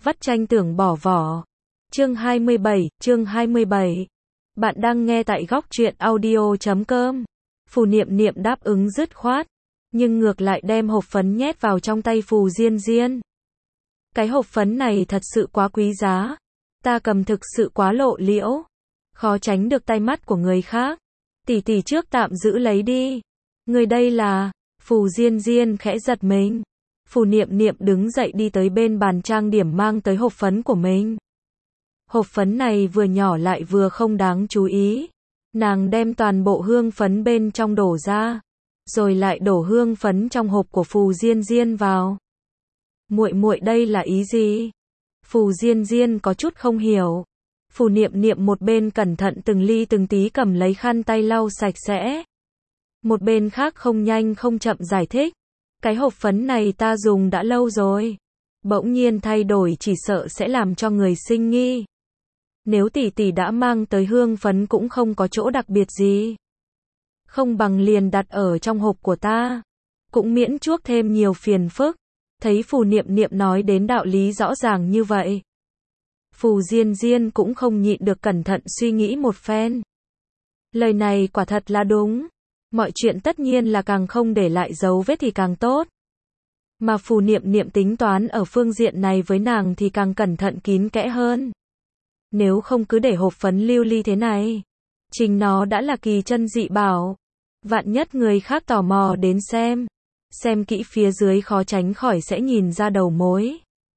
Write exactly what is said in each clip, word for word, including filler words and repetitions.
Vắt chanh tưởng bỏ vỏ. Chương hai mươi bảy, chương hai mươi bảy. Bạn đang nghe tại góc truyện audio chấm com. Phù Niệm Niệm đáp ứng dứt khoát, nhưng ngược lại đem hộp phấn nhét vào trong tay Phù Diên Diên. Cái hộp phấn này thật sự quá quý giá, ta cầm thực sự quá lộ liễu, khó tránh được tay mắt của người khác. Tỷ tỷ trước tạm giữ lấy đi. Người đây là... Phù Diên Diên khẽ giật mình. Phù Niệm Niệm đứng dậy đi tới bên bàn trang điểm mang tới hộp phấn của mình. Hộp phấn này vừa nhỏ lại vừa không đáng chú ý. Nàng đem toàn bộ hương phấn bên trong đổ ra, rồi lại đổ hương phấn trong hộp của Phù Diên Diên vào. Muội muội đây là ý gì? Phù Diên Diên có chút không hiểu. Phù Niệm Niệm một bên cẩn thận từng ly từng tí cầm lấy khăn tay lau sạch sẽ, một bên khác không nhanh không chậm giải thích. Cái hộp phấn này ta dùng đã lâu rồi. Bỗng nhiên thay đổi chỉ sợ sẽ làm cho người sinh nghi. Nếu tỷ tỷ đã mang tới hương phấn cũng không có chỗ đặc biệt gì. Không bằng liền đặt ở trong hộp của ta, cũng miễn chuốc thêm nhiều phiền phức. Thấy Phù Niệm Niệm nói đến đạo lý rõ ràng như vậy, Phù Diên Diên cũng không nhịn được cẩn thận suy nghĩ một phen. Lời này quả thật là đúng. Mọi chuyện tất nhiên là càng không để lại dấu vết thì càng tốt. Mà Phù Niệm Niệm tính toán ở phương diện này với nàng thì càng cẩn thận kín kẽ hơn. Nếu không cứ để hộp phấn lưu ly thế này, chính nó đã là kỳ chân dị bảo. Vạn nhất người khác tò mò đến xem, xem kỹ phía dưới khó tránh khỏi sẽ nhìn ra đầu mối.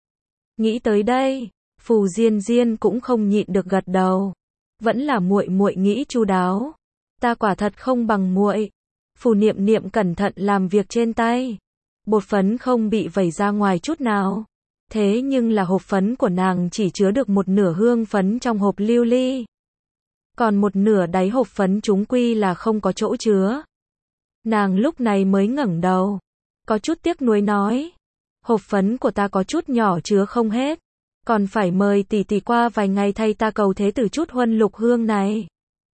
Nghĩ tới đây, Phù Diên Diên cũng không nhịn được gật đầu. Vẫn là muội muội nghĩ chu đáo. Ta quả thật không bằng muội. Phù Niệm Niệm cẩn thận làm việc trên tay. Bột phấn không bị vẩy ra ngoài chút nào. Thế nhưng là hộp phấn của nàng chỉ chứa được một nửa hương phấn trong hộp lưu ly. Còn một nửa đáy hộp phấn chúng quy là không có chỗ chứa. Nàng lúc này mới ngẩng đầu, có chút tiếc nuối nói. Hộp phấn của ta có chút nhỏ chứa không hết. Còn phải mời tỷ tỷ qua vài ngày thay ta cầu thế từ chút huân lục hương này.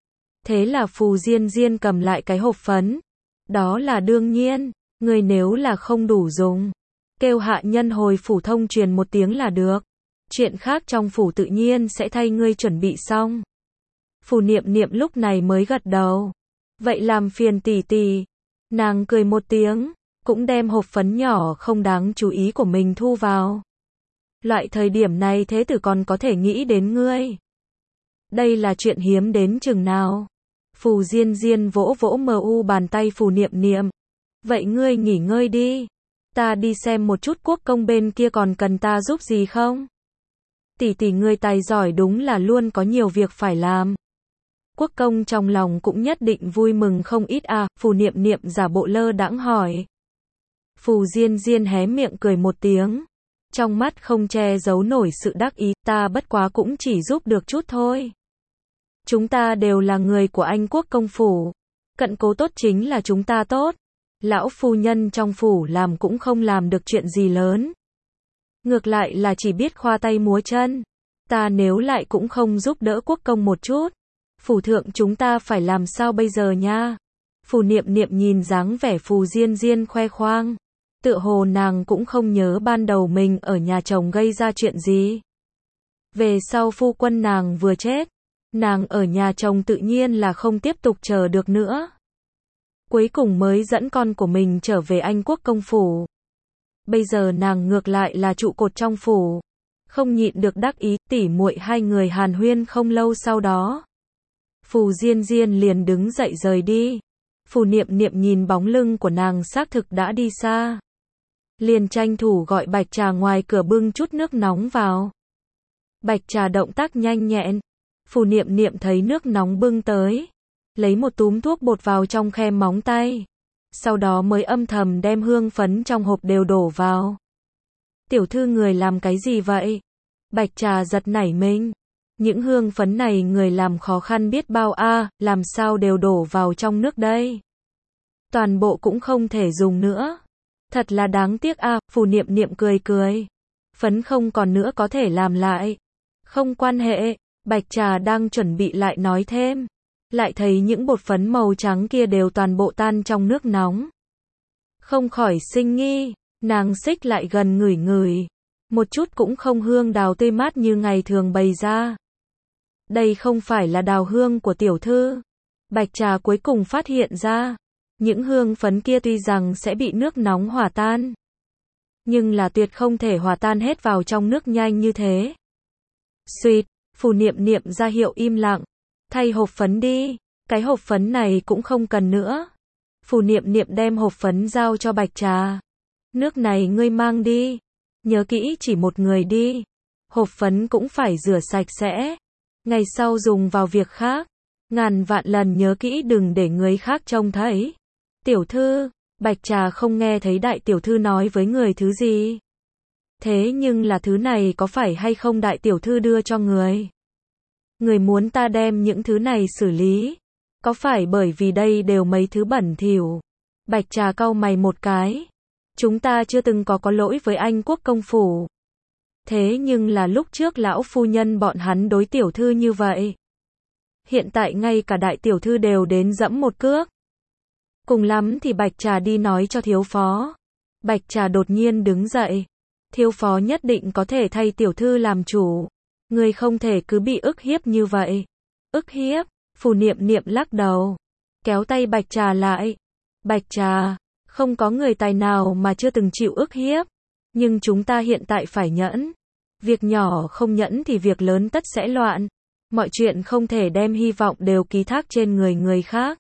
Thế là Phù Diên Diên cầm lại cái hộp phấn. Đó là đương nhiên, người nếu là không đủ dùng, kêu hạ nhân hồi phủ thông truyền một tiếng là được. Chuyện khác trong phủ tự nhiên sẽ thay ngươi chuẩn bị xong. Phù Niệm Niệm lúc này mới gật đầu. Vậy làm phiền tỷ tỷ. Nàng cười một tiếng, cũng đem hộp phấn nhỏ không đáng chú ý của mình thu vào. Loại thời điểm này thế tử còn có thể nghĩ đến ngươi. Đây là chuyện hiếm đến chừng nào. Phù Diên Diên vỗ vỗ mờ u bàn tay Phù Niệm Niệm. Vậy ngươi nghỉ ngơi đi. Ta đi xem một chút quốc công bên kia còn cần ta giúp gì không? Tỷ tỷ ngươi tài giỏi đúng là luôn có nhiều việc phải làm. Quốc công trong lòng cũng nhất định vui mừng không ít à. Phù Niệm Niệm giả bộ lơ đãng hỏi. Phù Diên Diên hé miệng cười một tiếng, trong mắt không che giấu nổi sự đắc ý. Ta bất quá cũng chỉ giúp được chút thôi. Chúng ta đều là người của Anh quốc công phủ. Cận cố tốt chính là chúng ta tốt. Lão phu nhân trong phủ làm cũng không làm được chuyện gì lớn. Ngược lại là chỉ biết khoa tay múa chân. Ta nếu lại cũng không giúp đỡ quốc công một chút, phủ thượng chúng ta phải làm sao bây giờ nha? Phù Niệm Niệm nhìn dáng vẻ Phù Diên Diên khoe khoang, tựa hồ nàng cũng không nhớ ban đầu mình ở nhà chồng gây ra chuyện gì. Về sau phu quân nàng vừa chết, nàng ở nhà chồng tự nhiên là không tiếp tục chờ được nữa. Cuối cùng mới dẫn con của mình trở về Anh quốc công phủ. Bây giờ nàng ngược lại là trụ cột trong phủ. Không nhịn được đắc ý, tỉ muội hai người hàn huyên không lâu sau đó. Phù Diên Diên liền đứng dậy rời đi. Phù Niệm Niệm nhìn bóng lưng của nàng xác thực đã đi xa, liền tranh thủ gọi Bạch Trà ngoài cửa bưng chút nước nóng vào. Bạch Trà động tác nhanh nhẹn. Phù Niệm Niệm thấy nước nóng bưng tới, lấy một túm thuốc bột vào trong khe móng tay, sau đó mới âm thầm đem hương phấn trong hộp đều đổ vào. Tiểu thư người làm cái gì vậy? Bạch Trà giật nảy mình. Những hương phấn này người làm khó khăn biết bao a, à, làm sao đều đổ vào trong nước đây? Toàn bộ cũng không thể dùng nữa. Thật là đáng tiếc a. À. Phù Niệm Niệm cười cười. Phấn không còn nữa có thể làm lại. Không quan hệ. Bạch Trà đang chuẩn bị lại nói thêm, lại thấy những bột phấn màu trắng kia đều toàn bộ tan trong nước nóng. Không khỏi sinh nghi, nàng xích lại gần ngửi ngửi. một chút cũng không hương đào tươi mát như ngày thường bày ra. Đây không phải là đào hương của tiểu thư. Bạch Trà cuối cùng phát hiện ra, những hương phấn kia tuy rằng sẽ bị nước nóng hòa tan, nhưng là tuyệt không thể hòa tan hết vào trong nước nhanh như thế. Xuyệt, Phù Niệm Niệm ra hiệu im lặng, thay hộp phấn đi, cái hộp phấn này cũng không cần nữa. Phù Niệm Niệm đem hộp phấn giao cho Bạch Trà. Nước này ngươi mang đi, nhớ kỹ chỉ một người đi. Hộp phấn cũng phải rửa sạch sẽ, ngày sau dùng vào việc khác. Ngàn vạn lần nhớ kỹ đừng để người khác trông thấy. Tiểu thư, Bạch Trà không nghe thấy đại tiểu thư nói với người thứ gì. Thế nhưng là thứ này có phải hay không đại tiểu thư đưa cho người? Người muốn ta đem những thứ này xử lý, có phải bởi vì đây đều mấy thứ bẩn thỉu? Bạch Trà cau mày một cái. Chúng ta chưa từng có có lỗi với Anh quốc công phủ. Thế nhưng là lúc trước lão phu nhân bọn hắn đối tiểu thư như vậy. Hiện tại ngay cả đại tiểu thư đều đến dẫm một cước. Cùng lắm thì Bạch Trà đi nói cho thiếu phó. Bạch Trà đột nhiên đứng dậy. Thiếu phó nhất định có thể thay tiểu thư làm chủ. Người không thể cứ bị ức hiếp như vậy. Ức hiếp, Phù Niệm Niệm lắc đầu. Kéo tay Bạch Trà lại. Bạch Trà, không có người tài nào mà chưa từng chịu ức hiếp. Nhưng chúng ta hiện tại phải nhẫn. Việc nhỏ không nhẫn thì việc lớn tất sẽ loạn. Mọi chuyện không thể đem hy vọng đều ký thác trên người người khác.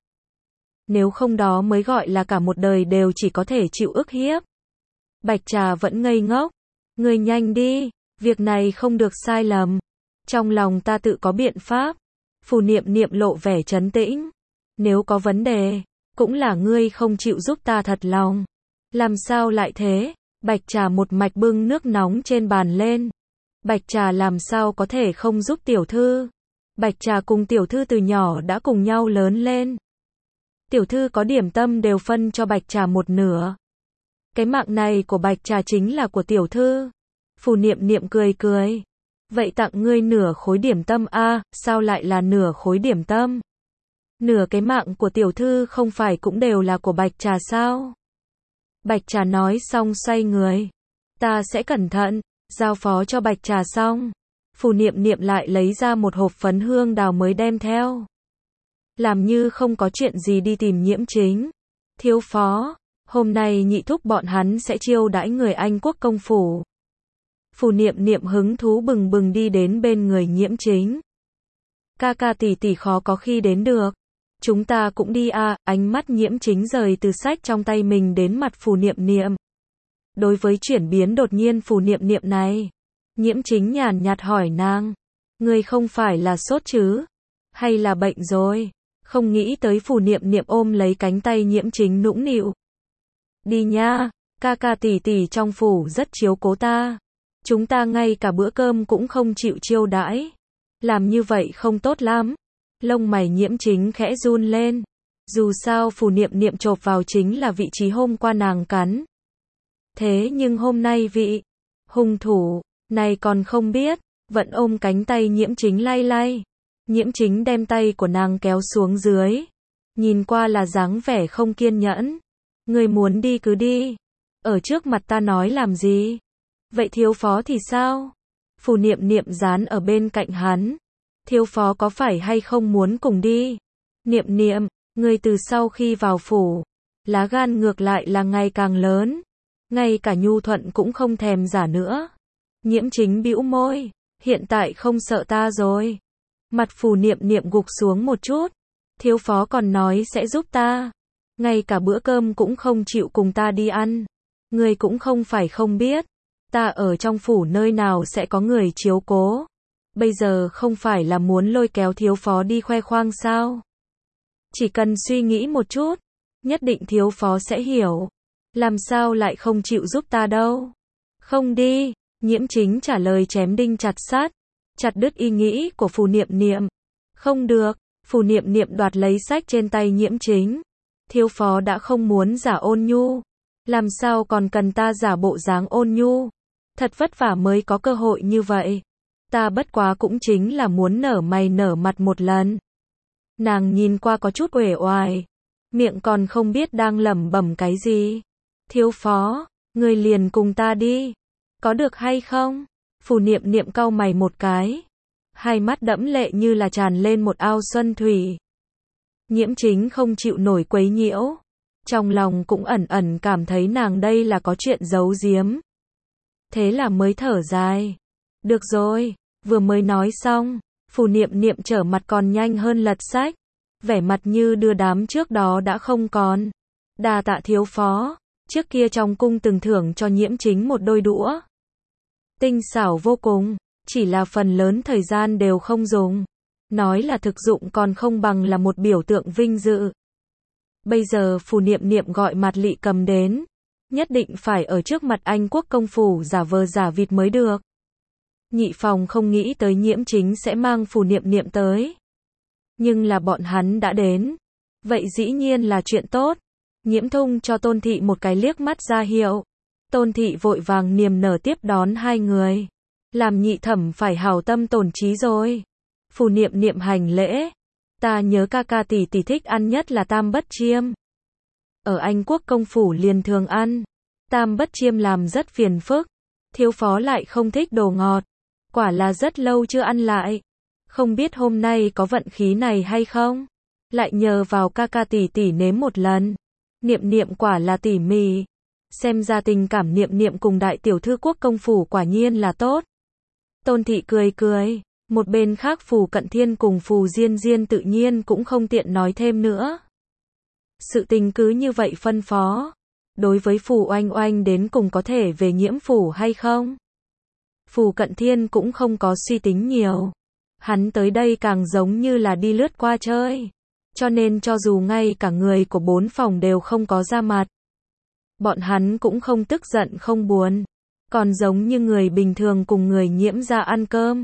Nếu không đó mới gọi là cả một đời đều chỉ có thể chịu ức hiếp. Bạch Trà vẫn ngây ngốc. Người nhanh đi, việc này không được sai lầm. Trong lòng ta tự có biện pháp. Phù Niệm Niệm lộ vẻ trấn tĩnh. Nếu có vấn đề, cũng là ngươi không chịu giúp ta thật lòng. Làm sao lại thế? Bạch Trà một mạch bưng nước nóng trên bàn lên. Bạch Trà làm sao có thể không giúp tiểu thư? Bạch Trà cùng tiểu thư từ nhỏ đã cùng nhau lớn lên. Tiểu thư có điểm tâm đều phân cho Bạch Trà một nửa. Cái mạng này của Bạch Trà chính là của tiểu thư. Phù Niệm Niệm cười cười. Vậy tặng ngươi nửa khối điểm tâm a, à, sao lại là nửa khối điểm tâm? Nửa cái mạng của tiểu thư không phải cũng đều là của Bạch Trà sao? Bạch Trà nói xong xoay người. Ta sẽ cẩn thận, giao phó cho Bạch Trà xong. Phù Niệm Niệm lại lấy ra một hộp phấn hương đào mới đem theo. Làm như không có chuyện gì đi tìm Nhiễm Chính. Thiếu phó, hôm nay nhị thúc bọn hắn sẽ chiêu đãi người Anh quốc công phủ. Phù Niệm Niệm hứng thú bừng bừng đi đến bên người Nhiễm Chính. Ca ca tỷ tỷ khó có khi đến được. Chúng ta cũng đi à, ánh mắt Nhiễm Chính rời từ sách trong tay mình đến mặt Phù Niệm Niệm. Đối với chuyển biến đột nhiên Phù Niệm Niệm này, Nhiễm Chính nhàn nhạt hỏi nàng. Người không phải là sốt chứ? Hay là bệnh rồi? Không nghĩ tới Phù Niệm Niệm ôm lấy cánh tay Nhiễm Chính nũng nịu. Đi nha, ca ca tỷ tỷ trong phủ rất chiếu cố ta. Chúng ta ngay cả bữa cơm cũng không chịu chiêu đãi. Làm như vậy không tốt lắm. Lông mày Nhiễm Chính khẽ run lên. Dù sao Phù Niệm Niệm chộp vào chính là vị trí hôm qua nàng cắn. Thế nhưng hôm nay vị hung thủ này còn không biết, vẫn ôm cánh tay Nhiễm Chính lay lay. Nhiễm Chính đem tay của nàng kéo xuống dưới. Nhìn qua là dáng vẻ không kiên nhẫn. Người muốn đi cứ đi. Ở trước mặt ta nói làm gì? Vậy thiếu phó thì sao? Phù Niệm Niệm dán ở bên cạnh hắn. Thiếu phó có phải hay không muốn cùng đi? Niệm Niệm, người từ sau khi vào phủ, lá gan ngược lại là ngày càng lớn. Ngay cả nhu thuận cũng không thèm giả nữa. Nhiễm Chính bĩu môi. Hiện tại không sợ ta rồi. Mặt Phù Niệm Niệm gục xuống một chút. Thiếu phó còn nói sẽ giúp ta. Ngay cả bữa cơm cũng không chịu cùng ta đi ăn. Người cũng không phải không biết. Ta ở trong phủ nơi nào sẽ có người chiếu cố. Bây giờ không phải là muốn lôi kéo thiếu phó đi khoe khoang sao? Chỉ cần suy nghĩ một chút, nhất định thiếu phó sẽ hiểu. Làm sao lại không chịu giúp ta đâu? Không đi, Nhiễm Chính trả lời chém đinh chặt sắt, chặt đứt ý nghĩ của Phù Niệm Niệm. Không được, Phù Niệm Niệm đoạt lấy sách trên tay Nhiễm Chính. Thiếu phó đã không muốn giả ôn nhu, làm sao còn cần ta giả bộ dáng ôn nhu? Thật vất vả mới có cơ hội như vậy. Ta bất quá cũng chính là muốn nở mày nở mặt một lần. Nàng nhìn qua có chút uể oải, miệng còn không biết đang lẩm bẩm cái gì. Thiếu phó, người liền cùng ta đi. Có được hay không? Phù Niệm Niệm cau mày một cái. Hai mắt đẫm lệ như là tràn lên một ao xuân thủy. Nhiễm Chính không chịu nổi quấy nhiễu. Trong lòng cũng ẩn ẩn cảm thấy nàng đây là có chuyện giấu giếm. Thế là mới thở dài. Được rồi, vừa mới nói xong, Phù Niệm Niệm trở mặt còn nhanh hơn lật sách. Vẻ mặt như đưa đám trước đó đã không còn. Đa tạ thiếu phó, trước kia trong cung từng thưởng cho Nhiễm Chính một đôi đũa. Tinh xảo vô cùng, chỉ là phần lớn thời gian đều không dùng. Nói là thực dụng còn không bằng là một biểu tượng vinh dự. Bây giờ Phù Niệm Niệm gọi Mạt Lị cầm đến. Nhất định phải ở trước mặt Anh quốc công phủ giả vờ giả vịt mới được. Nhị phòng không nghĩ tới Nhiễm Chính sẽ mang Phù Niệm Niệm tới. Nhưng là bọn hắn đã đến. Vậy dĩ nhiên là chuyện tốt. Nhiễm Thung cho Tôn Thị một cái liếc mắt ra hiệu. Tôn Thị vội vàng niềm nở tiếp đón hai người. Làm nhị thẩm phải hảo tâm tổn trí rồi. Phù Niệm Niệm hành lễ. Ta nhớ ca ca tỷ tỷ thích ăn nhất là tam bất chiêm. Ở Anh quốc công phủ liền thường ăn. Tam bất chiêm làm rất phiền phức. Thiếu phó lại không thích đồ ngọt. Quả là rất lâu chưa ăn lại. Không biết hôm nay có vận khí này hay không? Lại nhờ vào ca ca tỷ tỷ nếm một lần. Niệm Niệm quả là tỉ mỉ. Xem ra tình cảm Niệm Niệm cùng đại tiểu thư quốc công phủ quả nhiên là tốt. Tôn Thị cười cười. Một bên khác Phù Cận Thiên cùng Phù Diên Diên tự nhiên cũng không tiện nói thêm nữa. Sự tình cứ như vậy phân phó. Đối với Phù Oanh Oanh đến cùng có thể về Nhiễm phủ hay không? Phù Cận Thiên cũng không có suy tính nhiều. Hắn tới đây càng giống như là đi lướt qua chơi. Cho nên cho dù ngay cả người của bốn phòng đều không có ra mặt. Bọn hắn cũng không tức giận không buồn. Còn giống như người bình thường cùng người Nhiễm ra ăn cơm.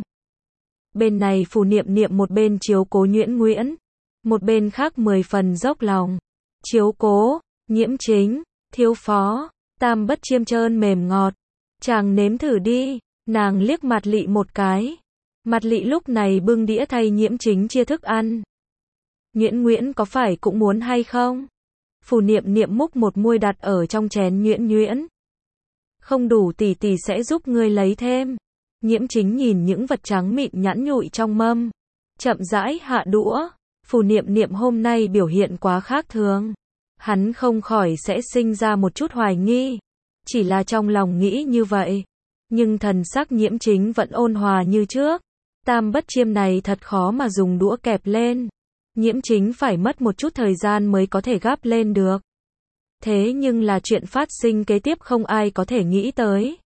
Bên này Phù Niệm Niệm một bên chiếu cố Nhuyễn Nguyễn. Một bên khác mười phần dốc lòng. Chiếu cố, Nhiễm Chính, thiếu phó, tam bất chiêm trơn mềm ngọt. Chàng nếm thử đi. Nàng liếc Mạt Lị một cái. Mạt Lị lúc này bưng đĩa thay Nhiễm Chính chia thức ăn. Nhuyễn Nguyễn có phải cũng muốn hay không? Phù Niệm Niệm múc một muôi đặt ở trong chén Nhuyễn Nguyễn. Không đủ tỷ tỷ sẽ giúp ngươi lấy thêm. Nhiễm Chính nhìn những vật trắng mịn nhẵn nhụi trong mâm. Chậm rãi hạ đũa. Phù Niệm Niệm hôm nay biểu hiện quá khác thường. Hắn không khỏi sẽ sinh ra một chút hoài nghi. Chỉ là trong lòng nghĩ như vậy. Nhưng thần sắc Nhiễm Chính vẫn ôn hòa như trước. Tam bất chiêm này thật khó mà dùng đũa kẹp lên. Nhiễm Chính phải mất một chút thời gian mới có thể gắp lên được. Thế nhưng là chuyện phát sinh kế tiếp không ai có thể nghĩ tới.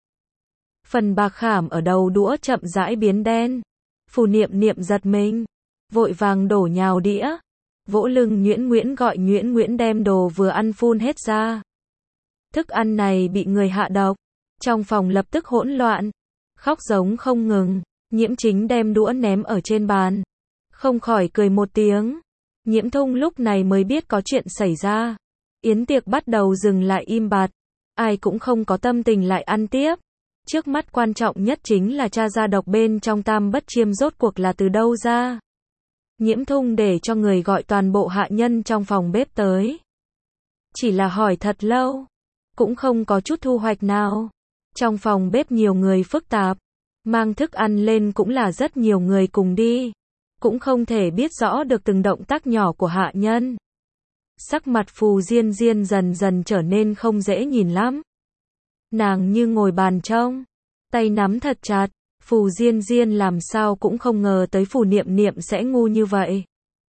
Phần bạc khảm ở đầu đũa chậm rãi biến đen. Phù Niệm Niệm giật mình. Vội vàng đổ nhào đĩa. Vỗ lưng Nhuyễn Nguyễn gọi Nhuyễn Nguyễn đem đồ vừa ăn phun hết ra. Thức ăn này bị người hạ độc. Trong phòng lập tức hỗn loạn. Khóc giống không ngừng. Nhiễm Chính đem đũa ném ở trên bàn. Không khỏi cười một tiếng. Nhiễm Thung lúc này mới biết có chuyện xảy ra. Yến tiệc bắt đầu dừng lại im bặt. Ai cũng không có tâm tình lại ăn tiếp. Trước mắt quan trọng nhất chính là tra ra độc bên trong tam bất chiêm rốt cuộc là từ đâu ra. Nhiễm Thung để cho người gọi toàn bộ hạ nhân trong phòng bếp tới. Chỉ là hỏi thật lâu. Cũng không có chút thu hoạch nào. Trong phòng bếp nhiều người phức tạp. Mang thức ăn lên cũng là rất nhiều người cùng đi. Cũng không thể biết rõ được từng động tác nhỏ của hạ nhân. Sắc mặt Phù Diên Diên dần dần trở nên không dễ nhìn lắm. Nàng như ngồi bàn trông. Tay nắm thật chặt. Phù Diên Diên làm sao cũng không ngờ tới Phù Niệm Niệm sẽ ngu như vậy.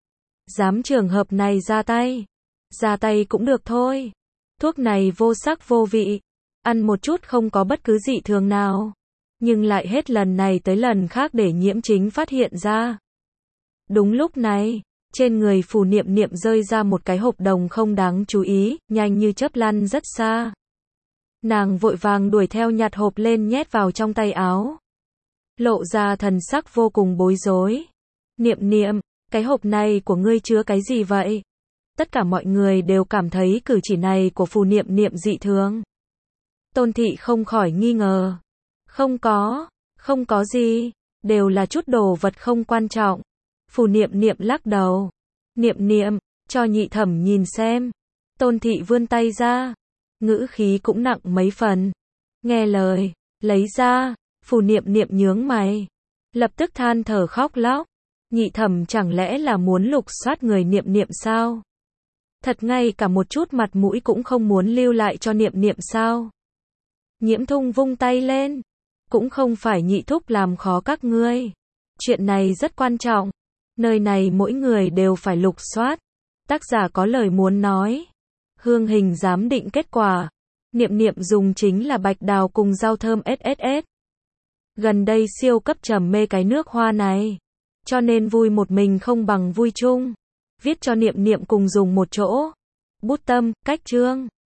Dám trường hợp này ra tay. Ra tay cũng được thôi. Thuốc này vô sắc vô vị. Ăn một chút không có bất cứ dị thường nào. Nhưng lại hết lần này tới lần khác để Nhiễm Chính phát hiện ra. Đúng lúc này, trên người Phù Niệm Niệm rơi ra một cái hộp đồng không đáng chú ý, nhanh như chớp lăn rất xa. Nàng vội vàng đuổi theo nhặt hộp lên nhét vào trong tay áo. Lộ ra thần sắc vô cùng bối rối. Niệm Niệm, cái hộp này của ngươi chứa cái gì vậy? Tất cả mọi người đều cảm thấy cử chỉ này của Phù Niệm Niệm dị thường. Tôn Thị không khỏi nghi ngờ. Không có, không có gì, đều là chút đồ vật không quan trọng. Phù Niệm Niệm lắc đầu. Niệm Niệm, cho nhị thẩm nhìn xem. Tôn Thị vươn tay ra. Ngữ khí cũng nặng mấy phần. Nghe lời, Lấy ra, Phù Niệm Niệm nhướng mày. Lập tức than thở khóc lóc. Nhị thẩm chẳng lẽ là muốn lục soát người Niệm Niệm sao? Thật ngay cả một chút mặt mũi cũng không muốn lưu lại cho Niệm Niệm sao? Nhiễm Thung vung tay lên. Cũng không phải nhị thúc làm khó các ngươi. Chuyện này rất quan trọng. Nơi này mỗi người đều phải lục soát. Tác giả có lời muốn nói. Hương hình giám định kết quả. Niệm Niệm dùng chính là bạch đào cùng rau thơm ét ét ét. Gần đây siêu cấp trầm mê cái nước hoa này. Cho nên vui một mình không bằng vui chung. Viết cho Niệm Niệm cùng dùng một chỗ. Bút tâm, cách chương.